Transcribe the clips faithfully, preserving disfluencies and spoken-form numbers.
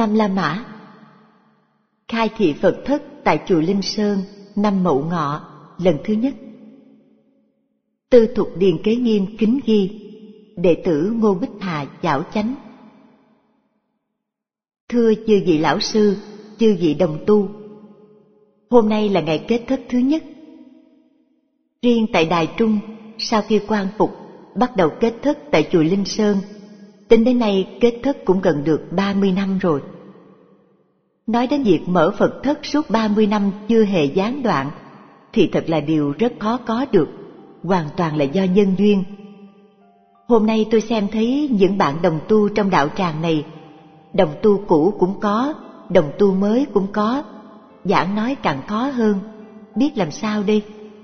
Nam La Mã. Khai thị Phật thất tại chùa Linh Sơn năm Mậu Ngọ lần thứ nhất. Tư Thục Điền Kế Nghiêm kính ghi: đệ tử Ngô Bích Hà Giảo Chánh. Thưa chư vị lão sư, chư vị đồng tu, hôm nay là ngày kết thất thứ nhất. Riêng tại Đài Trung, sau khi quan phục bắt đầu kết thất tại chùa Linh Sơn, tính đến nay kết thất cũng gần được ba mươi năm rồi. Nói đến việc mở Phật thất suốt ba mươi năm chưa hề gián đoạn thì thật là điều rất khó có được, hoàn toàn là do nhân duyên. Hôm nay tôi xem thấy những bạn đồng tu trong đạo tràng này, đồng tu cũ cũng có, đồng tu mới cũng có, giảng nói càng khó hơn, biết làm sao đây?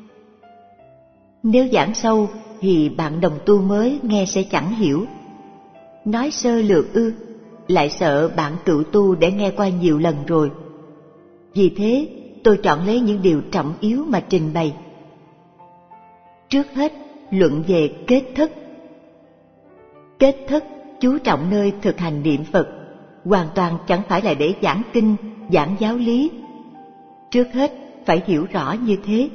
Nếu giảng sâu thì bạn đồng tu mới nghe sẽ chẳng hiểu. Nói sơ lược ư, lại sợ bạn cựu tu để nghe qua nhiều lần rồi. Vì thế tôi chọn lấy những điều trọng yếu mà trình bày. Trước hết, luận về kết thất. Kết thất chú trọng nơi thực hành niệm Phật, hoàn toàn chẳng phải là để giảng kinh, giảng giáo lý. Trước hết phải hiểu rõ như thế.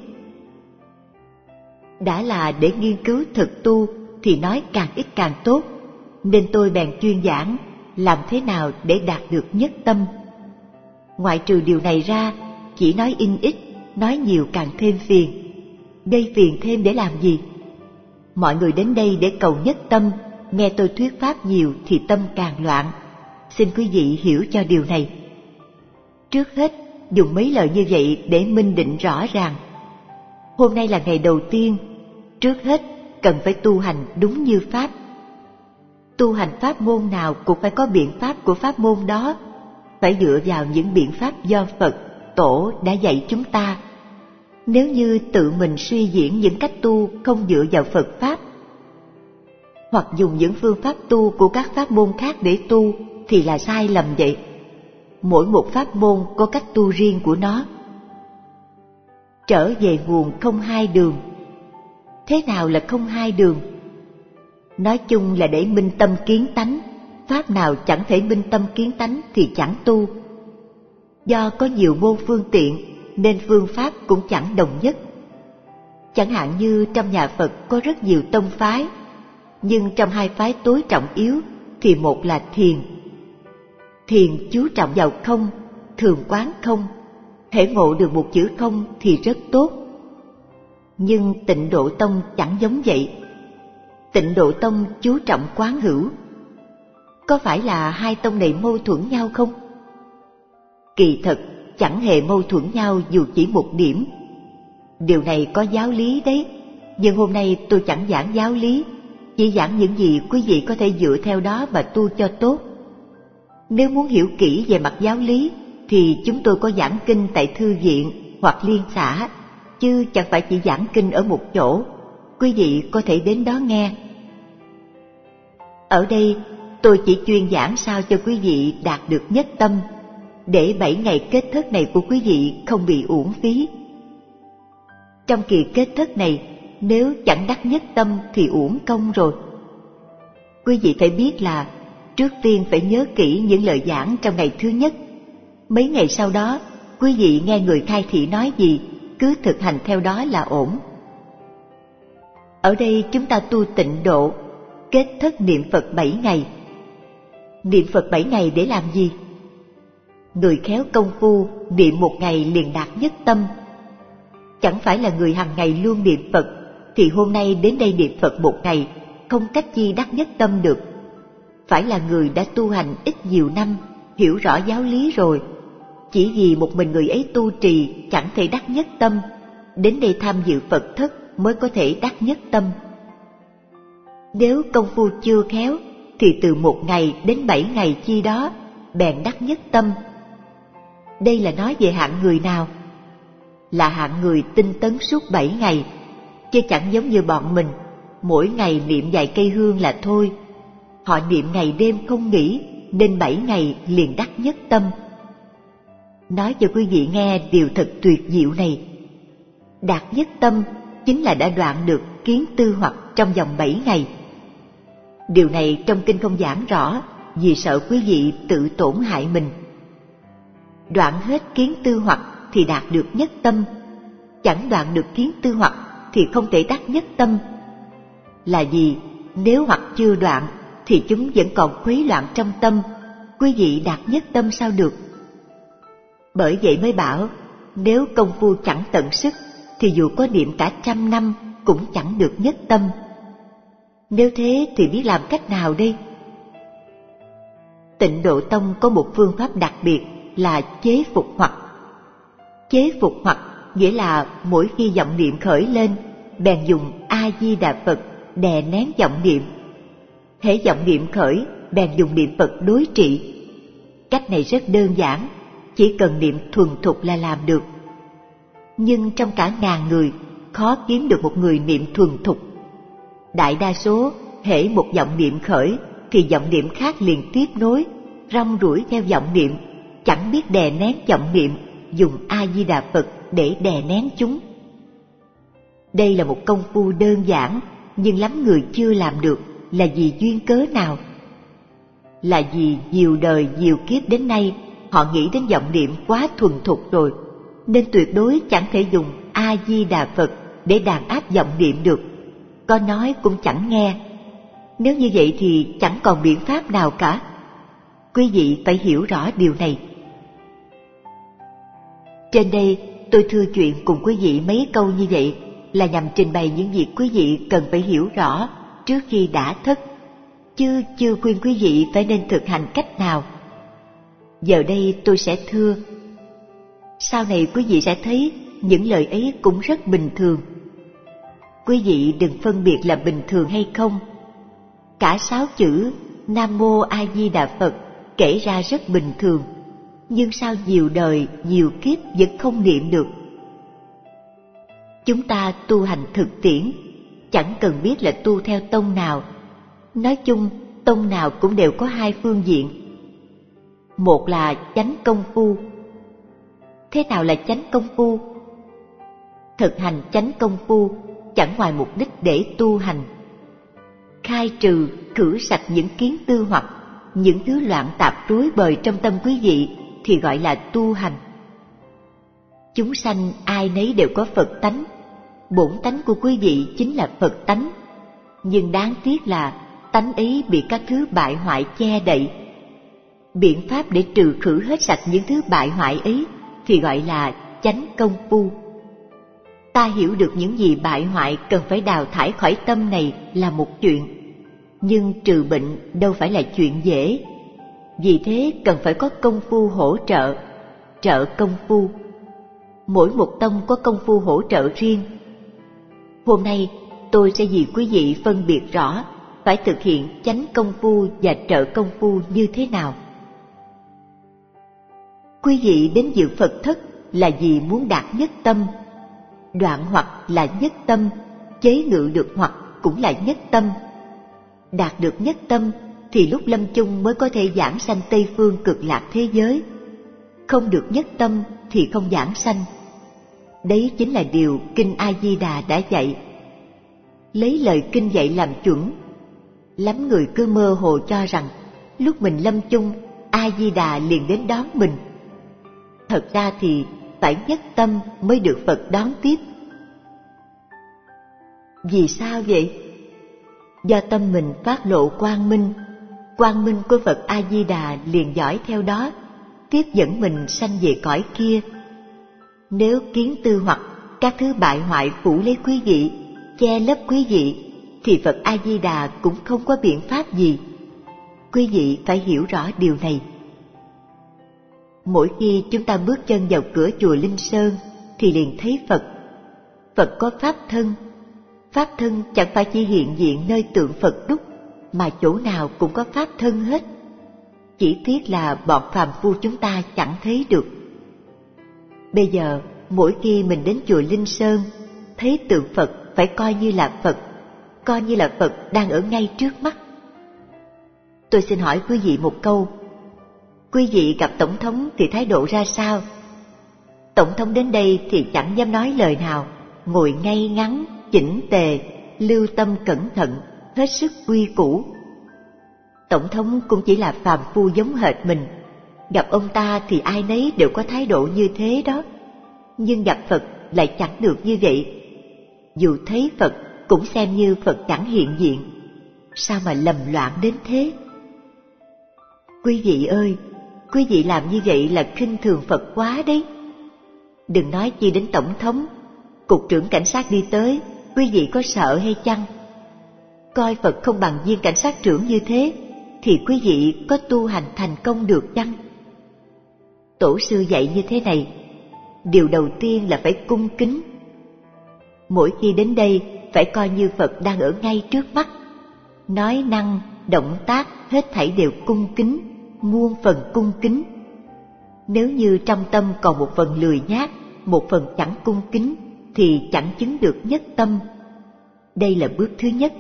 Đã là để nghiên cứu thực tu thì nói càng ít càng tốt, nên tôi bèn chuyên giảng làm thế nào để đạt được nhất tâm. Ngoại trừ điều này ra, chỉ nói in ít, nói nhiều càng thêm phiền. Gây phiền thêm để làm gì? Mọi người đến đây để cầu nhất tâm, nghe tôi thuyết pháp nhiều thì tâm càng loạn. Xin quý vị hiểu cho điều này. Trước hết, dùng mấy lời như vậy để minh định rõ ràng. Hôm nay là ngày đầu tiên, trước hết cần phải tu hành đúng như pháp. Tu hành pháp môn nào cũng phải có biện pháp của pháp môn đó, phải dựa vào những biện pháp do Phật, Tổ đã dạy chúng ta. Nếu như tự mình suy diễn những cách tu không dựa vào Phật Pháp, hoặc dùng những phương pháp tu của các pháp môn khác để tu, thì là sai lầm vậy. Mỗi một pháp môn có cách tu riêng của nó. Trở về nguồn không hai đường. Thế nào là không hai đường? Nói chung là để minh tâm kiến tánh. Pháp nào chẳng thể minh tâm kiến tánh thì chẳng tu. Do có nhiều môn phương tiện nên phương pháp cũng chẳng đồng nhất. Chẳng hạn như trong nhà Phật có rất nhiều tông phái, nhưng trong hai phái tối trọng yếu thì một là thiền. Thiền chú trọng vào không, thường quán không. Thể ngộ được một chữ không thì rất tốt. Nhưng Tịnh Độ Tông chẳng giống vậy. Tịnh Độ Tông chú trọng quán hữu. Có phải là hai tông này mâu thuẫn nhau không? Kỳ thật chẳng hề mâu thuẫn nhau dù chỉ một điểm. Điều này có giáo lý đấy, nhưng hôm nay tôi chẳng giảng giáo lý, chỉ giảng những gì quý vị có thể dựa theo đó mà tu cho tốt. Nếu muốn hiểu kỹ về mặt giáo lý thì chúng tôi có giảng kinh tại thư viện hoặc liên xã, chứ chẳng phải chỉ giảng kinh ở một chỗ. Quý vị có thể đến đó nghe. Ở đây tôi chỉ chuyên giảng sao cho quý vị đạt được nhất tâm, để bảy ngày kết thất này của quý vị không bị uổng phí. Trong kỳ kết thất này, nếu chẳng đắc nhất tâm thì uổng công rồi. Quý vị phải biết là trước tiên phải nhớ kỹ những lời giảng trong ngày thứ nhất. Mấy ngày sau đó, quý vị nghe người khai thị nói gì, cứ thực hành theo đó là ổn. Ở đây chúng ta tu tịnh độ, kết thất niệm Phật bảy ngày. Niệm Phật bảy ngày để làm gì? Người khéo công phu niệm một ngày liền đạt nhất tâm. Chẳng phải là người hàng ngày luôn niệm Phật thì hôm nay đến đây niệm Phật một ngày không cách chi đắc nhất tâm được. Phải là người đã tu hành ít nhiều năm, hiểu rõ giáo lý rồi. Chỉ vì một mình người ấy tu trì chẳng thể đắc nhất tâm, đến đây tham dự Phật thất mới có thể đắc nhất tâm. Nếu công phu chưa khéo thì từ một ngày đến bảy ngày chi đó bèn đắc nhất tâm. Đây là nói về hạng người nào? Là hạng người tinh tấn suốt bảy ngày, chứ chẳng giống như bọn mình, mỗi ngày niệm vài cây hương là thôi. Họ niệm ngày đêm không nghỉ, nên bảy ngày liền đắc nhất tâm. Nói cho quý vị nghe điều thật tuyệt diệu này. Đạt nhất tâm chính là đã đoạn được kiến tư hoặc trong vòng bảy ngày. Điều này trong kinh không giảng rõ, vì sợ quý vị tự tổn hại mình. Đoạn hết kiến tư hoặc thì đạt được nhất tâm, chẳng đoạn được kiến tư hoặc thì không thể đắc nhất tâm. Là vì nếu hoặc chưa đoạn thì chúng vẫn còn khuấy loạn trong tâm, quý vị đạt nhất tâm sao được? Bởi vậy mới bảo, nếu công phu chẳng tận sức thì dù có niệm cả trăm năm cũng chẳng được nhất tâm. Nếu thế thì biết làm cách nào đây? Tịnh Độ Tông có một phương pháp đặc biệt là chế phục hoặc. Chế phục hoặc nghĩa là mỗi khi vọng niệm khởi lên, bèn dùng A Di Đà Phật đè nén vọng niệm. Hễ vọng niệm khởi, bèn dùng niệm Phật đối trị. Cách này rất đơn giản, chỉ cần niệm thuần thục là làm được. Nhưng trong cả ngàn người, khó kiếm được một người niệm thuần thục. Đại đa số, hễ một vọng niệm khởi, thì vọng niệm khác liền tiếp nối, rong ruổi theo vọng niệm, chẳng biết đè nén vọng niệm, dùng A Di Đà Phật để đè nén chúng. Đây là một công phu đơn giản, nhưng lắm người chưa làm được. Là vì duyên cớ nào? Là vì nhiều đời nhiều kiếp đến nay họ nghĩ đến vọng niệm quá thuần thục rồi, nên tuyệt đối chẳng thể dùng A Di Đà Phật để đàn áp vọng niệm được, có nói cũng chẳng nghe. Nếu như vậy thì chẳng còn biện pháp nào cả. Quý vị phải hiểu rõ điều này. Trên đây tôi thưa chuyện cùng quý vị mấy câu như vậy là nhằm trình bày những việc quý vị cần phải hiểu rõ trước khi đã thất, chứ chưa khuyên quý vị phải nên thực hành cách nào. Giờ đây tôi sẽ thưa. Sau này quý vị sẽ thấy những lời ấy cũng rất bình thường. Quý vị đừng phân biệt là bình thường hay không. Cả sáu chữ Nam Mô A Di Đà Phật kể ra rất bình thường, nhưng sao nhiều đời nhiều kiếp vẫn không niệm được? Chúng ta tu hành thực tiễn, chẳng cần biết là tu theo tông nào. Nói chung, tông nào cũng đều có hai phương diện. Một là chánh công phu. Thế nào là chánh công phu? Thực hành chánh công phu chẳng ngoài mục đích để tu hành. Khai trừ, khử sạch những kiến tư hoặc, những thứ loạn tạp rối bời trong tâm quý vị thì gọi là tu hành. Chúng sanh ai nấy đều có Phật tánh. Bổn tánh của quý vị chính là Phật tánh, nhưng đáng tiếc là tánh ấy bị các thứ bại hoại che đậy. Biện pháp để trừ khử hết sạch những thứ bại hoại ấy thì gọi là chánh công phu. Ta hiểu được những gì bại hoại cần phải đào thải khỏi tâm này là một chuyện, nhưng trừ bệnh đâu phải là chuyện dễ. Vì thế cần phải có công phu hỗ trợ, trợ công phu. Mỗi một tông có công phu hỗ trợ riêng. Hôm nay tôi sẽ vì quý vị phân biệt rõ phải thực hiện chánh công phu và trợ công phu như thế nào. Quý vị đến dự Phật thất là vì muốn đạt nhất tâm. Đoạn hoặc là nhất tâm, chế ngự được hoặc cũng là nhất tâm. Đạt được nhất tâm thì lúc lâm chung mới có thể giảng sanh Tây Phương Cực Lạc thế giới. Không được nhất tâm thì không giảng sanh. Đấy chính là điều Kinh A Di Đà đã dạy. Lấy lời kinh dạy làm chuẩn. Lắm người cứ mơ hồ cho rằng lúc mình lâm chung, A Di Đà liền đến đón mình. Thật ra thì phải nhất tâm mới được Phật đón tiếp. Vì sao vậy? Do tâm mình phát lộ quang minh, quang minh của Phật A Di Đà liền dõi theo đó, tiếp dẫn mình sanh về cõi kia. Nếu kiến tư hoặc các thứ bại hoại phủ lấy quý vị, che lấp quý vị, thì Phật A Di Đà cũng không có biện pháp gì. Quý vị phải hiểu rõ điều này. Mỗi khi chúng ta bước chân vào cửa chùa Linh Sơn thì liền thấy Phật. Phật có pháp thân. Pháp thân chẳng phải chỉ hiện diện nơi tượng Phật đúc, mà chỗ nào cũng có pháp thân hết. Chỉ tiếc là bọn phàm phu chúng ta chẳng thấy được. Bây giờ, mỗi khi mình đến chùa Linh Sơn, thấy tượng Phật phải coi như là Phật, coi như là Phật đang ở ngay trước mắt. Tôi xin hỏi quý vị một câu. Quý vị gặp Tổng thống thì thái độ ra sao? Tổng thống đến đây thì chẳng dám nói lời nào, ngồi ngay ngắn, chỉnh tề, lưu tâm cẩn thận, hết sức quy củ. Tổng thống cũng chỉ là phàm phu giống hệt mình. Gặp ông ta thì ai nấy đều có thái độ như thế đó. Nhưng gặp Phật lại chẳng được như vậy. Dù thấy Phật cũng xem như Phật chẳng hiện diện. Sao mà lầm loạn đến thế? Quý vị ơi, quý vị làm như vậy là khinh thường Phật quá đấy. Đừng nói chi đến tổng thống, cục trưởng cảnh sát đi tới, quý vị có sợ hay chăng? Coi Phật không bằng viên cảnh sát trưởng như thế, thì quý vị có tu hành thành công được chăng? Tổ sư dạy như thế này, điều đầu tiên là phải cung kính. Mỗi khi đến đây phải coi như Phật đang ở ngay trước mắt. Nói năng, động tác hết thảy đều cung kính, muôn phần cung kính. Nếu như trong tâm còn một phần lười nhác, một phần chẳng cung kính, thì chẳng chứng được nhất tâm. Đây là bước thứ nhất.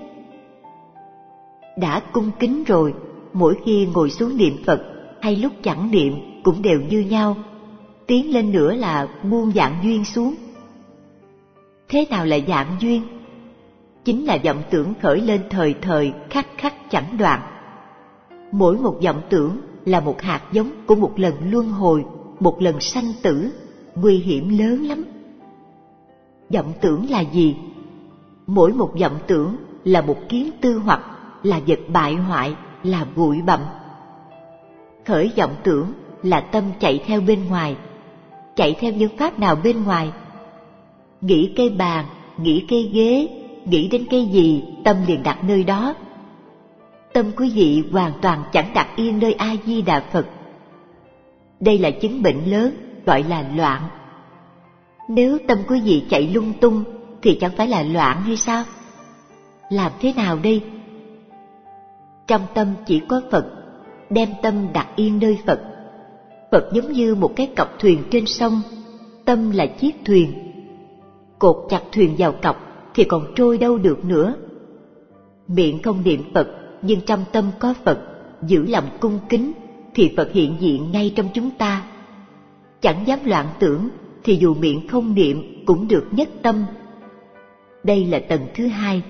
Đã cung kính rồi, mỗi khi ngồi xuống niệm Phật hay lúc chẳng niệm cũng đều như nhau. Tiến lên nữa là muôn dạng duyên xuống. Thế nào là dạng duyên? Chính là vọng tưởng khởi lên thời thời, khắc khắc chẳng đoạn. Mỗi một vọng tưởng là một hạt giống của một lần luân hồi, một lần sanh tử, nguy hiểm lớn lắm. Vọng tưởng là gì? Mỗi một vọng tưởng là một kiến tư hoặc, là vật bại hoại, là bụi bặm. Khởi vọng tưởng là tâm chạy theo bên ngoài. Chạy theo những pháp nào bên ngoài? Nghĩ cây bàn, nghĩ cây ghế, nghĩ đến cái gì, tâm liền đặt nơi đó. Tâm quý vị hoàn toàn chẳng đặt yên nơi A-di-đà Phật. Đây là chứng bệnh lớn, gọi là loạn. Nếu tâm quý vị chạy lung tung thì chẳng phải là loạn hay sao? Làm thế nào đây? Trong tâm chỉ có Phật, đem tâm đặt yên nơi Phật. Phật giống như một cái cọc thuyền trên sông, tâm là chiếc thuyền. Cột chặt thuyền vào cọc thì còn trôi đâu được nữa. Miệng không niệm Phật, nhưng trong tâm có Phật, giữ lòng cung kính, thì Phật hiện diện ngay trong chúng ta. Chẳng dám loạn tưởng, thì dù miệng không niệm cũng được nhất tâm. Đây là tầng thứ hai.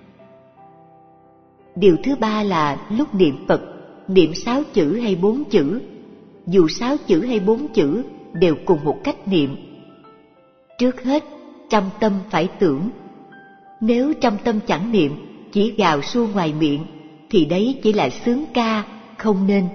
Điều thứ ba là lúc niệm Phật, niệm sáu chữ hay bốn chữ, dù sáu chữ hay bốn chữ đều cùng một cách niệm. Trước hết, trong tâm phải tưởng. Nếu trong tâm chẳng niệm, chỉ gào suông ngoài miệng, thì đấy chỉ là sướng ca, không nên.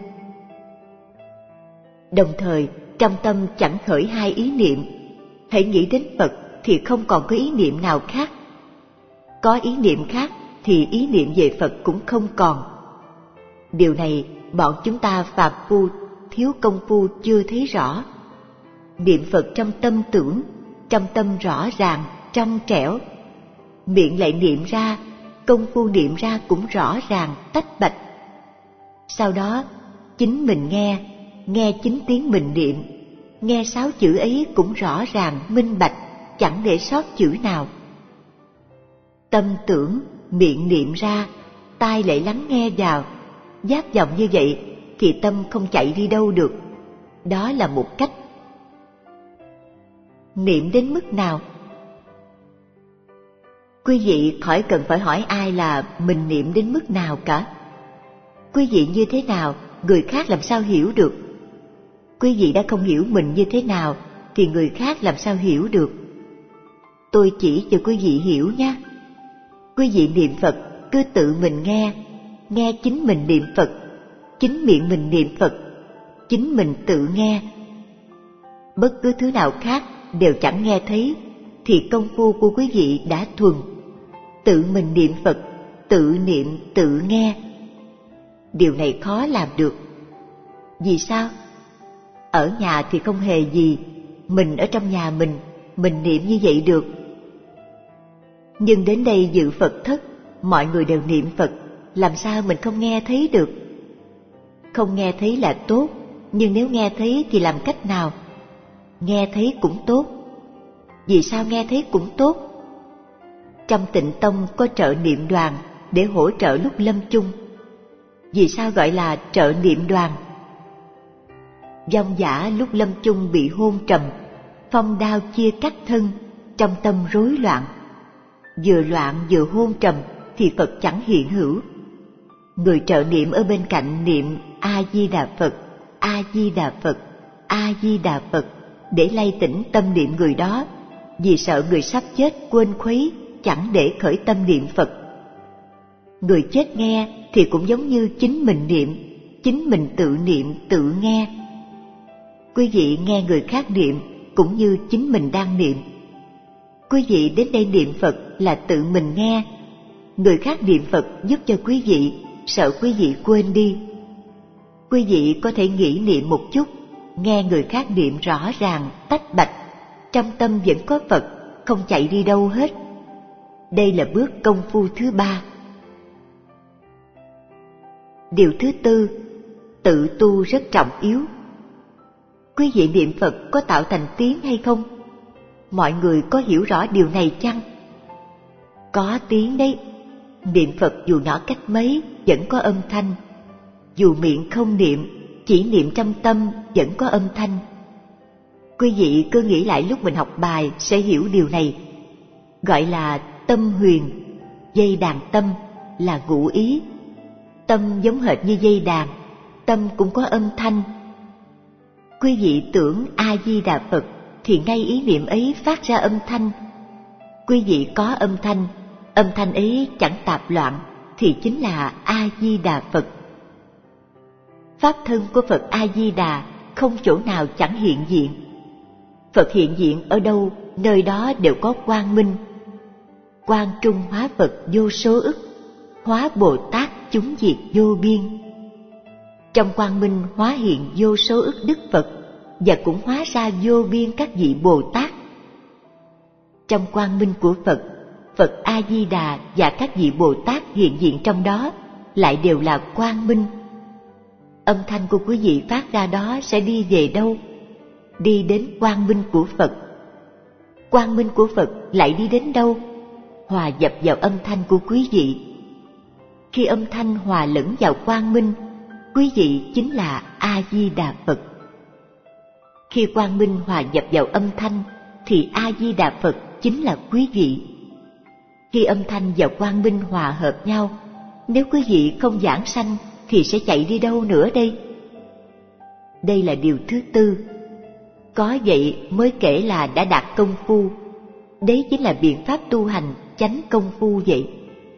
Đồng thời, trong tâm chẳng khởi hai ý niệm. Hãy nghĩ đến Phật thì không còn có ý niệm nào khác. Có ý niệm khác thì ý niệm về Phật cũng không còn. Điều này bọn chúng ta phàm phu thiếu công phu chưa thấy rõ. Niệm Phật trong tâm tưởng, trong tâm rõ ràng, trong trẻo. Miệng lại niệm ra, công phu niệm ra cũng rõ ràng, tách bạch. Sau đó, chính mình nghe, nghe chính tiếng mình niệm, nghe sáu chữ ấy cũng rõ ràng, minh bạch, chẳng để sót chữ nào. Tâm tưởng, miệng niệm ra, tai lại lắng nghe vào, giác vọng như vậy thì tâm không chạy đi đâu được. Đó là một cách. Niệm đến mức nào? Quý vị khỏi cần phải hỏi ai là mình niệm đến mức nào cả. Quý vị như thế nào, người khác làm sao hiểu được? Quý vị đã không hiểu mình như thế nào, thì người khác làm sao hiểu được? Tôi chỉ cho quý vị hiểu nhé. Quý vị niệm Phật, cứ tự mình nghe, nghe chính mình niệm Phật, chính miệng mình niệm Phật, chính mình tự nghe. Bất cứ thứ nào khác đều chẳng nghe thấy, thì công phu của quý vị đã thuần. Tự mình niệm Phật, tự niệm, tự nghe. Điều này khó làm được. Vì sao? Ở nhà thì không hề gì, mình ở trong nhà mình, mình niệm như vậy được. Nhưng đến đây dự Phật thất, mọi người đều niệm Phật, làm sao mình không nghe thấy được? Không nghe thấy là tốt, nhưng nếu nghe thấy thì làm cách nào? Nghe thấy cũng tốt. Vì sao nghe thấy cũng tốt? Trong Tịnh Tông có trợ niệm đoàn để hỗ trợ lúc lâm chung. Vì sao gọi là trợ niệm đoàn? Vong giả lúc lâm chung bị hôn trầm, phong đao chia cắt thân, trong tâm rối loạn. Vừa loạn vừa hôn trầm thì Phật chẳng hiện hữu. người trợ niệm ở bên cạnh niệm A-di-đà Phật, A-di-đà Phật, A-di-đà Phật để lay tỉnh tâm niệm người đó, vì sợ người sắp chết quên khuấy, chẳng để khởi tâm niệm Phật. Người chết nghe thì cũng giống như chính mình niệm, chính mình tự niệm tự nghe. Quý vị nghe người khác niệm cũng như chính mình đang niệm. Quý vị đến đây niệm Phật là tự mình nghe, người khác niệm Phật giúp cho quý vị, sợ quý vị quên đi. Quý vị có thể nghĩ niệm một chút, nghe người khác niệm rõ ràng, tách bạch, trong tâm vẫn có Phật, không chạy đi đâu hết. Đây là bước công phu thứ ba. Điều thứ tư, tự tu rất trọng yếu. Quý vị niệm Phật có tạo thành tiếng hay không? Mọi người có hiểu rõ điều này chăng? Có tiếng đấy. Niệm Phật dù nhỏ cách mấy vẫn có âm thanh. Dù miệng không niệm, chỉ niệm trong tâm vẫn có âm thanh. Quý vị cứ nghĩ lại lúc mình học bài sẽ hiểu điều này. Gọi là tâm huyền, dây đàn tâm là ngụ ý. Tâm giống hệt như dây đàn, tâm cũng có âm thanh. Quý vị tưởng A-di-đà Phật thì ngay ý niệm ấy phát ra âm thanh. Quý vị có âm thanh, âm thanh ấy chẳng tạp loạn thì chính là A-di-đà Phật. Pháp thân của Phật A-di-đà không chỗ nào chẳng hiện diện. Phật hiện diện ở đâu, nơi đó đều có quang minh. Quang trung hóa Phật vô số ức, hóa Bồ Tát chúng diệt vô biên. Trong quang minh hóa hiện vô số ức Đức Phật, và cũng hóa ra vô biên các vị Bồ Tát. Trong quang minh của Phật, Phật A-di-đà và các vị Bồ Tát hiện diện trong đó lại đều là quang minh. Âm thanh của quý vị phát ra đó sẽ đi về đâu? Đi đến quang minh của Phật. Quang minh của Phật lại đi đến đâu? Hòa nhập vào âm thanh của quý vị. Khi âm thanh hòa lẫn vào quang minh, quý vị chính là A-di-đà Phật. Khi quang minh hòa nhập vào âm thanh, thì A-di-đà Phật chính là quý vị. Khi âm thanh và quang minh hòa hợp nhau, nếu quý vị không giảng sanh thì sẽ chạy đi đâu nữa đây? Đây là điều thứ tư. Có vậy mới kể là đã đạt công phu. Đấy chính là biện pháp tu hành chánh công phu vậy.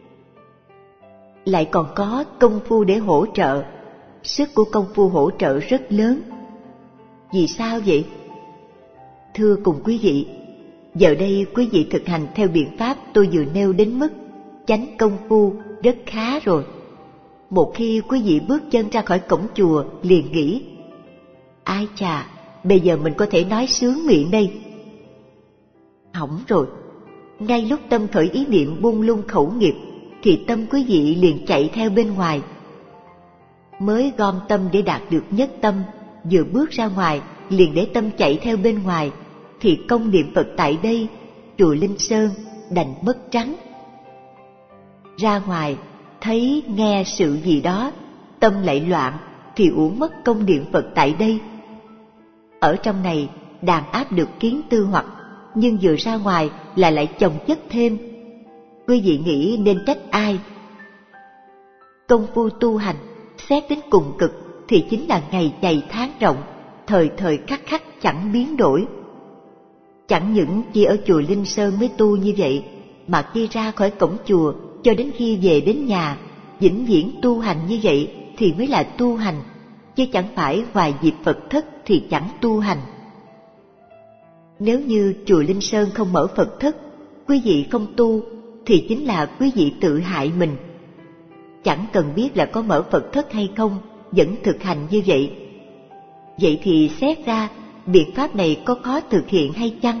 Lại còn có công phu để hỗ trợ. Sức của công phu hỗ trợ rất lớn. Vì sao vậy? Thưa cùng quý vị, giờ đây quý vị thực hành theo biện pháp tôi vừa nêu đến mức chánh công phu rất khá rồi. Một khi quý vị bước chân ra khỏi cổng chùa liền nghĩ, ai chà, bây giờ mình có thể nói sướng miệng đây. Hỏng rồi, ngay lúc tâm khởi ý niệm buông lung khẩu nghiệp thì tâm quý vị liền chạy theo bên ngoài. Mới gom tâm để đạt được nhất tâm, vừa bước ra ngoài liền để tâm chạy theo bên ngoài, thì công niệm Phật tại đây, chùa Linh Sơn đành mất trắng. Ra ngoài thấy nghe sự gì đó, tâm lại loạn thì uổng mất công niệm Phật tại đây. Ở trong này đàn áp được kiến tư hoặc, nhưng vừa ra ngoài là lại chồng chất thêm. Quý vị nghĩ nên trách ai? Công phu tu hành xét đến cùng cực thì chính là ngày dày tháng rộng, thời thời khắc khắc chẳng biến đổi. Chẳng những chỉ ở chùa Linh Sơn mới tu như vậy, mà khi ra khỏi cổng chùa cho đến khi về đến nhà, vĩnh viễn tu hành như vậy thì mới là tu hành, chứ chẳng phải hoài dịp Phật thất thì chẳng tu hành. Nếu như chùa Linh Sơn không mở Phật thất, quý vị không tu thì chính là quý vị tự hại mình. Chẳng cần biết là có mở Phật thất hay không, vẫn thực hành như vậy. Vậy thì xét ra biện pháp này có khó thực hiện hay chăng?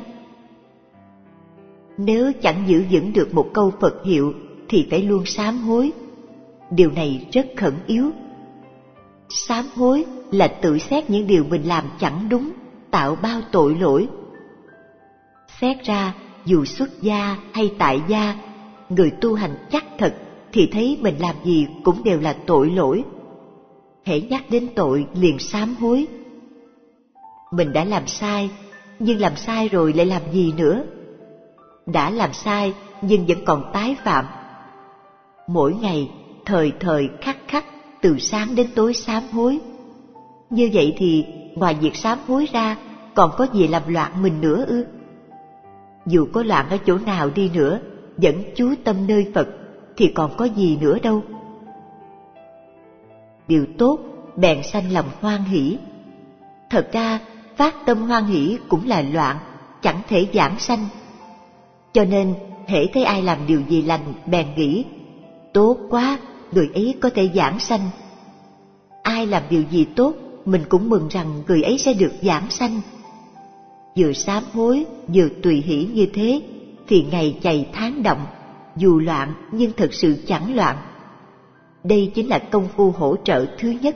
Nếu chẳng giữ vững được một câu Phật hiệu thì phải luôn sám hối. Điều này rất khẩn yếu. Sám hối là tự xét những điều mình làm chẳng đúng, tạo bao tội lỗi. Xét ra dù xuất gia hay tại gia, người tu hành chắc thật thì thấy mình làm gì cũng đều là tội lỗi. Hễ nhắc đến tội liền sám hối. Mình đã làm sai, nhưng làm sai rồi lại làm gì nữa? Đã làm sai nhưng vẫn còn tái phạm. Mỗi ngày thời thời khắc khắc, từ sáng đến tối sám hối. Như vậy thì ngoài việc sám hối ra, còn có gì làm loạn mình nữa ư? Dù có loạn ở chỗ nào đi nữa, vẫn chú tâm nơi Phật thì còn có gì nữa đâu. Điều tốt bèn sanh lòng hoan hỷ. Thật ra phát tâm hoan hỷ cũng là loạn, chẳng thể giảng sanh. Cho nên hễ thấy ai làm điều gì lành, bèn nghĩ tốt quá, người ấy có thể giảng sanh. Ai làm điều gì tốt, mình cũng mừng rằng người ấy sẽ được giảng sanh. Vừa sám hối, vừa tùy hỷ như thế, thì ngày chày tháng động, dù loạn nhưng thực sự chẳng loạn. Đây chính là công phu hỗ trợ thứ nhất.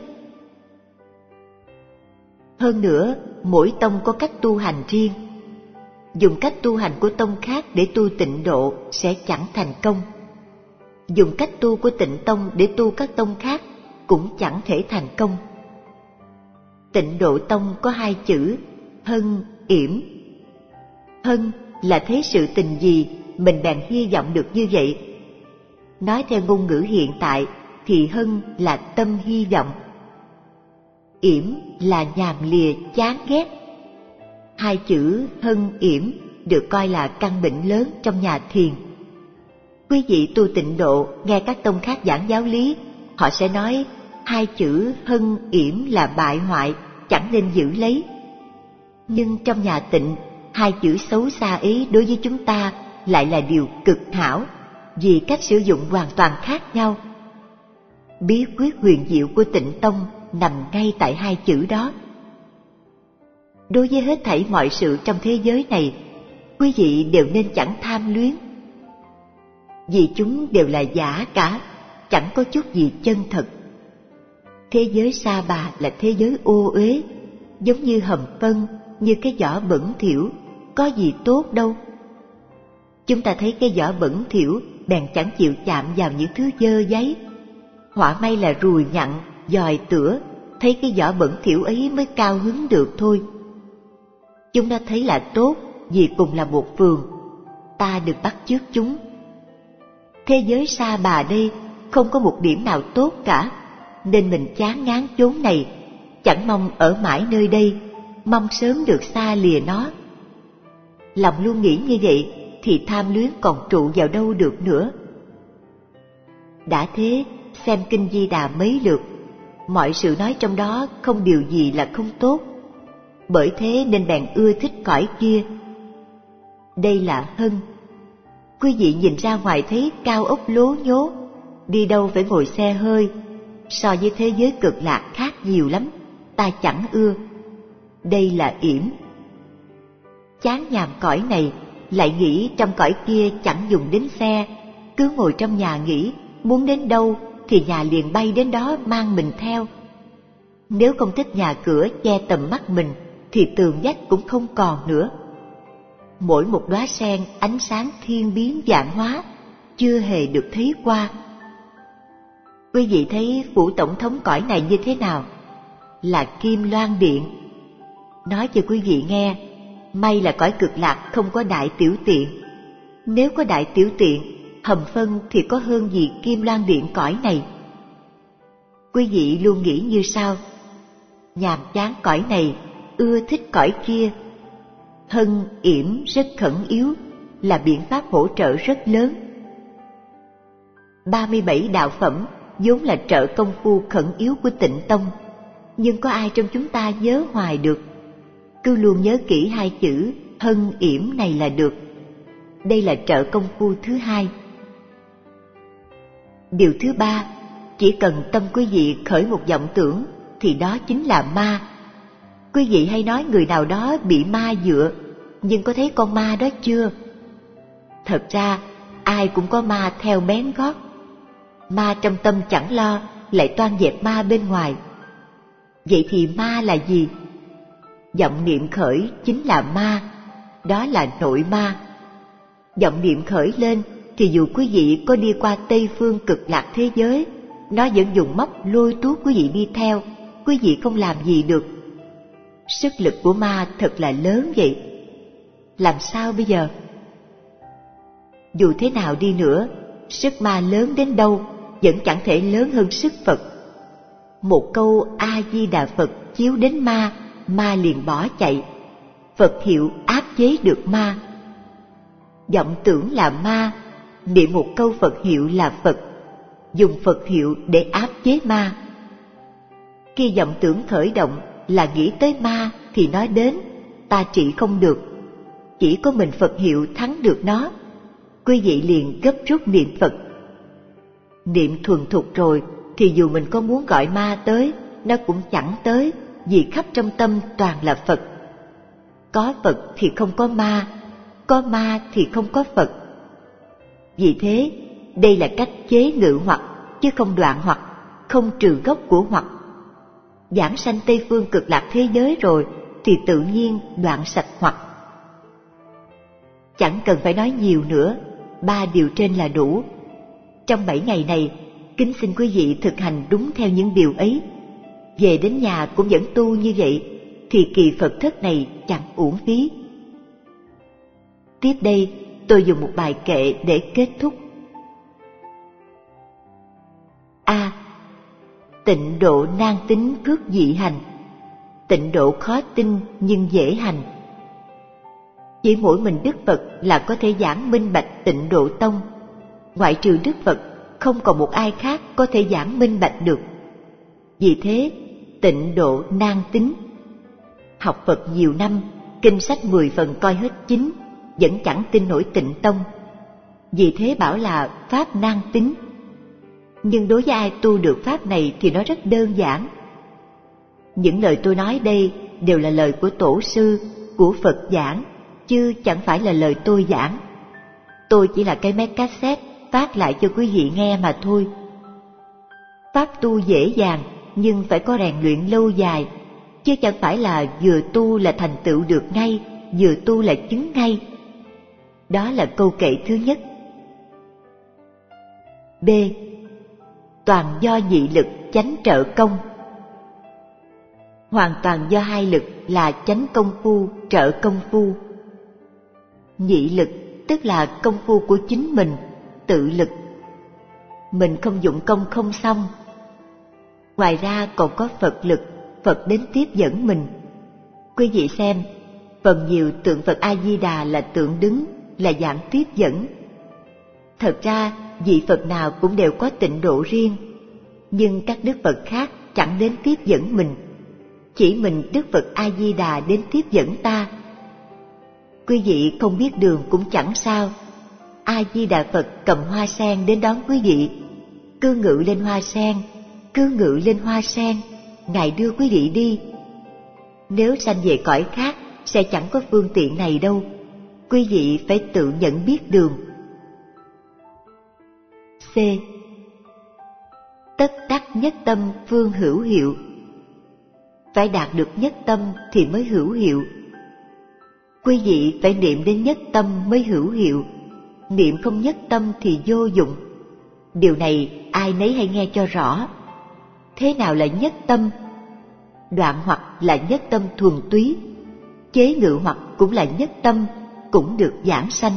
Hơn nữa, mỗi tông có cách tu hành riêng. Dùng cách tu hành của tông khác để tu tịnh độ sẽ chẳng thành công. Dùng cách tu của tịnh tông để tu các tông khác cũng chẳng thể thành công. Tịnh độ tông có hai chữ hân, yểm. Hân là thấy sự tình gì mình bèn hy vọng được như vậy. Nói theo ngôn ngữ hiện tại thì hân là tâm hy vọng. Yểm là nhàm lìa chán ghét. Hai chữ hân yểm được coi là căn bệnh lớn trong nhà thiền. Quý vị tu tịnh độ nghe các tông khác giảng giáo lý, họ sẽ nói hai chữ hân yểm là bại hoại, chẳng nên giữ lấy. Nhưng trong nhà tịnh, hai chữ xấu xa ấy đối với chúng ta lại là điều cực hảo, vì cách sử dụng hoàn toàn khác nhau. Bí quyết huyền diệu của tịnh tông nằm ngay tại hai chữ đó. Đối với hết thảy mọi sự trong thế giới này, quý vị đều nên chẳng tham luyến, vì chúng đều là giả cả, chẳng có chút gì chân thật. Thế giới sa bà là thế giới ô uế, giống như hầm phân, như cái vỏ bẩn thỉu, có gì tốt đâu. Chúng ta thấy cái vỏ bẩn thỉu bèn chẳng chịu chạm vào những thứ dơ giấy. Họa may là ruồi nhặn, dòi tửa, thấy cái vỏ bẩn thỉu ấy mới cao hứng được thôi. Chúng ta thấy là tốt vì cùng là một phường, ta được bắt chước chúng. Thế giới sa bà đây không có một điểm nào tốt cả, nên mình chán ngán chốn này, chẳng mong ở mãi nơi đây, mong sớm được xa lìa nó. Lòng luôn nghĩ như vậy thì tham luyến còn trụ vào đâu được nữa. Đã thế, xem kinh Di Đà mấy lượt, mọi sự nói trong đó không điều gì là không tốt, bởi thế nên bèn ưa thích cõi kia. Đây là hân. Quý vị nhìn ra ngoài thấy cao ốc lố nhố, đi đâu phải ngồi xe hơi, so với thế giới cực lạc khác nhiều lắm, ta chẳng ưa. Đây là yểm. Chán nhàm cõi này, lại nghĩ trong cõi kia chẳng dùng đến xe, cứ ngồi trong nhà nghĩ, muốn đến đâu thì nhà liền bay đến đó mang mình theo. Nếu không thích nhà cửa che tầm mắt mình thì tường vách cũng không còn nữa. Mỗi một đóa sen ánh sáng thiên biến vạn hóa, chưa hề được thấy qua. Quý vị thấy phủ tổng thống cõi này như thế nào? Là Kim Loan Điện. Nói cho quý vị nghe, may là cõi cực lạc không có đại tiểu tiện. Nếu có đại tiểu tiện, hầm phân thì có hơn gì Kim Loan Điện cõi này. Quý vị luôn nghĩ như sau: nhàm chán cõi này, ưa thích cõi kia. Hân yểm rất khẩn yếu, là biện pháp hỗ trợ rất lớn. ba mươi bảy đạo phẩm vốn là trợ công phu khẩn yếu của Tịnh Tông, nhưng có ai trong chúng ta nhớ hoài được? Cứ luôn nhớ kỹ hai chữ hân yểm này là được. Đây là trợ công phu thứ hai. Điều thứ ba, chỉ cần tâm quý vị khởi một vọng tưởng thì đó chính là ma. Quý vị hay nói người nào đó bị ma dựa, nhưng có thấy con ma đó chưa? Thật ra ai cũng có ma theo bén gót. Ma trong tâm chẳng lo, lại toan dẹp ma bên ngoài. Vậy thì ma là gì? Vọng niệm khởi chính là ma, đó là nội ma. Vọng niệm khởi lên thì dù quý vị có đi qua Tây phương cực lạc thế giới, nó vẫn dùng móc lôi tuốt quý vị đi theo, quý vị không làm gì được. Sức lực của ma thật là lớn vậy. Làm sao bây giờ? Dù thế nào đi nữa, sức ma lớn đến đâu vẫn chẳng thể lớn hơn sức Phật. Một câu A Di Đà Phật chiếu đến ma, ma liền bỏ chạy. Phật hiệu áp chế được ma. Vọng tưởng là ma, niệm một câu Phật hiệu là Phật, dùng Phật hiệu để áp chế ma. Khi vọng tưởng khởi động là nghĩ tới ma thì nói đến, ta trị không được, chỉ có mình Phật hiệu thắng được nó. Quý vị liền gấp rút niệm Phật. Niệm thuần thục rồi thì dù mình có muốn gọi ma tới, nó cũng chẳng tới, vì khắp trong tâm toàn là Phật. Có Phật thì không có ma, có ma thì không có Phật. Vì thế, đây là cách chế ngự hoặc, chứ không đoạn hoặc, không trừ gốc của hoặc. Giảng sanh Tây Phương Cực Lạc thế giới rồi thì tự nhiên đoạn sạch hoặc. Chẳng cần phải nói nhiều nữa, ba điều trên là đủ. Trong bảy ngày này, kính xin quý vị thực hành đúng theo những điều ấy. Về đến nhà cũng vẫn tu như vậy, thì kỳ Phật thất này chẳng uổng phí. Tiếp đây, tôi dùng một bài kệ để kết thúc. A. Tịnh độ nan tính phước dị hành. Tịnh độ khó tin nhưng dễ hành. Chỉ mỗi mình Đức Phật là có thể giảng minh bạch Tịnh Độ Tông. Ngoại trừ Đức Phật, không còn một ai khác có thể giảng minh bạch được. Vì thế, tịnh độ nan tính. Học Phật nhiều năm, kinh sách mười phần coi hết chính, vẫn chẳng tin nổi Tịnh Tông. Vì thế bảo là pháp nan tính. Nhưng đối với ai tu được pháp này thì nó rất đơn giản. Những lời tôi nói đây đều là lời của Tổ sư, của Phật giảng, chứ chẳng phải là lời tôi giảng. Tôi chỉ là cái máy cassette phát lại cho quý vị nghe mà thôi. Pháp tu dễ dàng, nhưng phải có rèn luyện lâu dài, chứ chẳng phải là vừa tu là thành tựu được ngay, vừa tu là chứng ngay. Đó là câu kệ thứ nhất. B. Toàn do nhị lực chánh trợ công. Hoàn toàn do hai lực là chánh công phu, trợ công phu. Nhị lực tức là công phu của chính mình, tự lực. Mình không dụng công không xong. Ngoài ra còn có Phật lực, Phật đến tiếp dẫn mình. Quý vị xem, phần nhiều tượng Phật A-di-đà là tượng đứng, là dạng tiếp dẫn. Thật ra, vị Phật nào cũng đều có tịnh độ riêng, nhưng các Đức Phật khác chẳng đến tiếp dẫn mình. Chỉ mình Đức Phật A-di-đà đến tiếp dẫn ta. Quý vị không biết đường cũng chẳng sao. A-di-đà Phật cầm hoa sen đến đón quý vị. Cứ ngự lên hoa sen, cứ ngự lên hoa sen, Ngài đưa quý vị đi. Nếu sanh về cõi khác, sẽ chẳng có phương tiện này đâu. Quý vị phải tự nhận biết đường. C. Tất đắc nhất tâm phương hữu hiệu. Phải đạt được nhất tâm thì mới hữu hiệu. Quý vị phải niệm đến nhất tâm mới hữu hiệu. Niệm không nhất tâm thì vô dụng. Điều này ai nấy hãy nghe cho rõ. Thế nào là nhất tâm? Đoạn hoặc là nhất tâm thuần túy. Chế ngự hoặc cũng là nhất tâm, cũng được giảng sanh.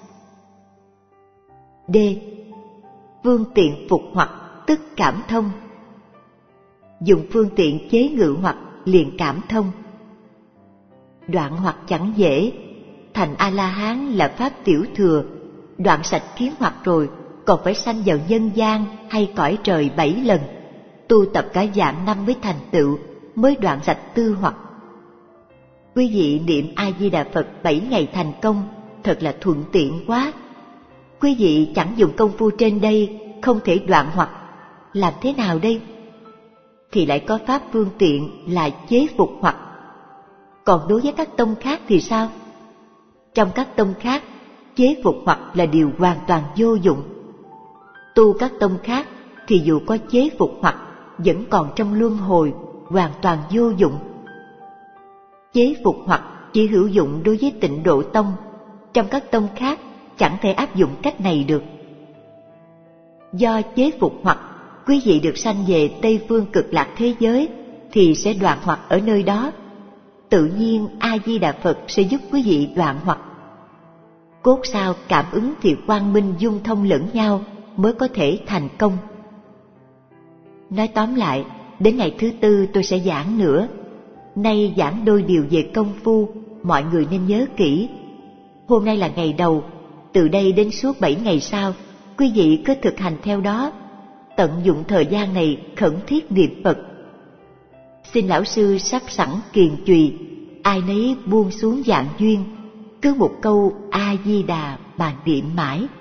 D. Phương tiện phục hoặc tức cảm thông. Dùng phương tiện chế ngự hoặc liền cảm thông. Đoạn hoặc chẳng dễ. Thành A-la-hán là pháp tiểu thừa. Đoạn sạch kiến hoặc rồi, còn phải sanh vào nhân gian hay cõi trời bảy lần. Tu tập cả vạn năm mới thành tựu, mới đoạn sạch tư hoặc. Quý vị niệm A-di-đà Phật bảy ngày thành công, thật là thuận tiện quá. Quý vị chẳng dùng công phu trên đây, không thể đoạn hoặc. Làm thế nào đây? Thì lại có pháp phương tiện là chế phục hoặc. Còn đối với các tông khác thì sao? Trong các tông khác, chế phục hoặc là điều hoàn toàn vô dụng. Tu các tông khác thì dù có chế phục hoặc vẫn còn trong luân hồi, hoàn toàn vô dụng. Chế phục hoặc chỉ hữu dụng đối với Tịnh Độ Tông, trong các tông khác chẳng thể áp dụng cách này được. Do chế phục hoặc, quý vị được sanh về Tây Phương Cực Lạc thế giới thì sẽ đoạn hoặc ở nơi đó. Tự nhiên A-di-đà Phật sẽ giúp quý vị đoạn hoặc. Cốt sao cảm ứng thì quang minh dung thông lẫn nhau mới có thể thành công. Nói tóm lại, đến ngày thứ tư tôi sẽ giảng nữa. Nay giảng đôi điều về công phu, mọi người nên nhớ kỹ. Hôm nay là ngày đầu, từ đây đến suốt bảy ngày sau, quý vị cứ thực hành theo đó, tận dụng thời gian này khẩn thiết niệm Phật. Xin lão sư sắp sẵn kiền chùy, ai nấy buông xuống dạng duyên, cứ một câu A Di Đà mà niệm mãi.